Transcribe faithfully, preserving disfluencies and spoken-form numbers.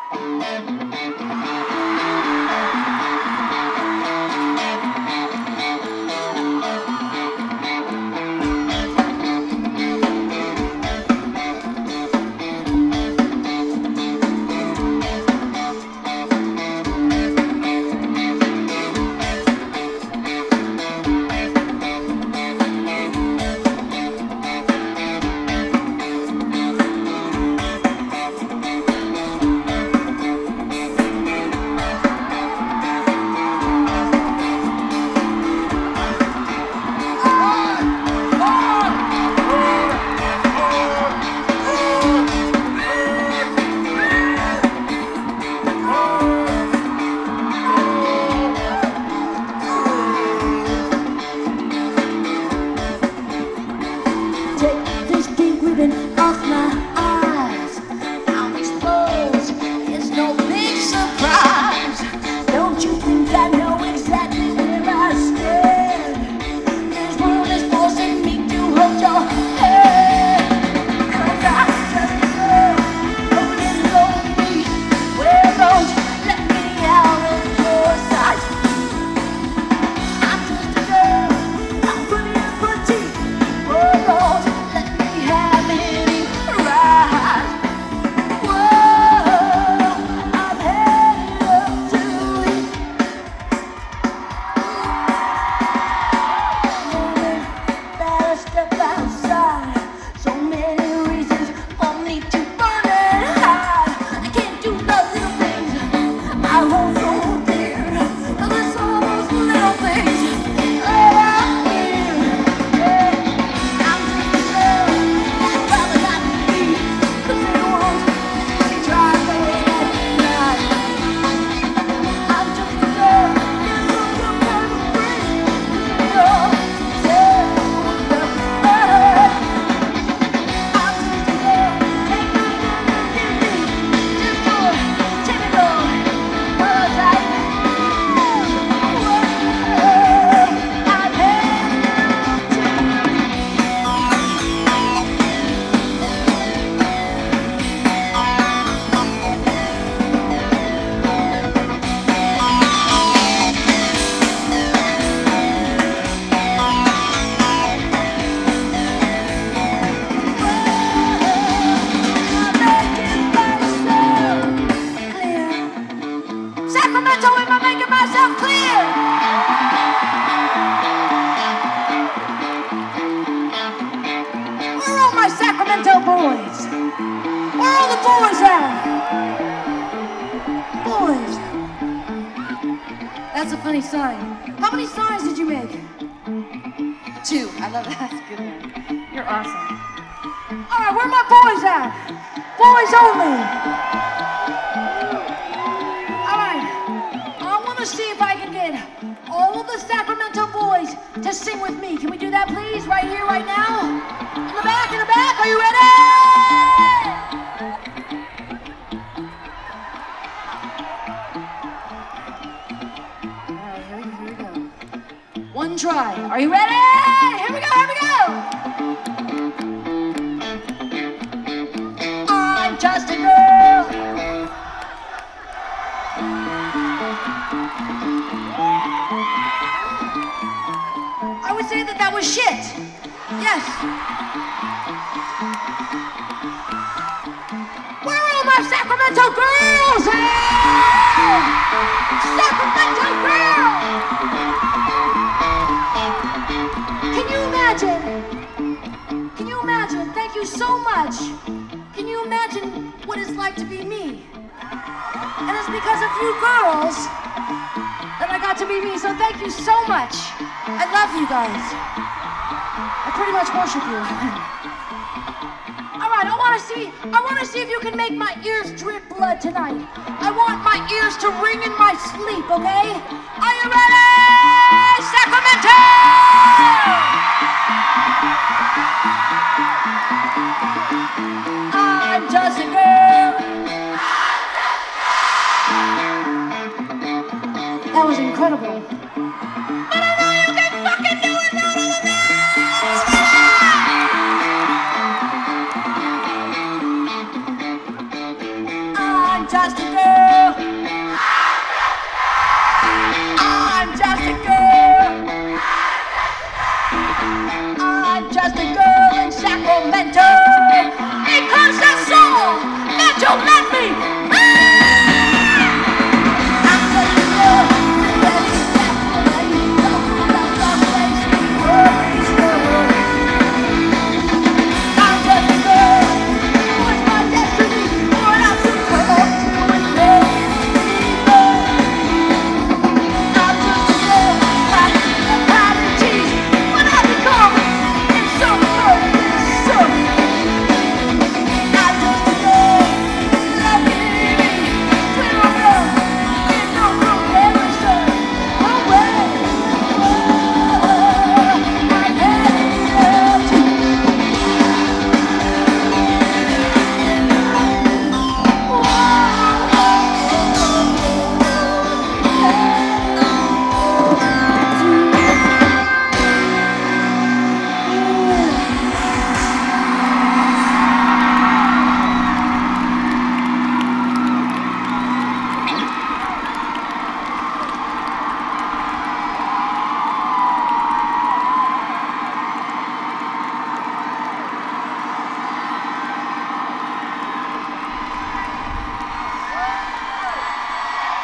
That's a funny sign. How many signs did you make? Two. I love that. That's a good one. You're awesome. All right, where are my boys at? Boys only. All right. I want to see if I can get all of the Sacramento boys to sing with me. Can we do that, please? Right here, right now? In the back, in the back. Are you ready? One try. Are you ready? Here we go, here we go. I'm just a girl. I would say that that was shit. Yes. Where are all my Sacramento girls? Hey! Sacramento girls! Can you imagine? Can you imagine? Thank you so much. Can you imagine what it's like to be me? And it's because of you girls that I got to be me. So thank you so much. I love you guys. I pretty much worship you. All right, I want to see. I want to see if you can make my ears drip blood tonight. I want my ears to ring in my sleep. Okay? Are you ready, Sacramento? I'm just a girl. That was incredible. But I know you can fucking do it better than that. I'm just just a girl. I'm just a girl. I'm just a girl in Sacramento. Because that's all that you let me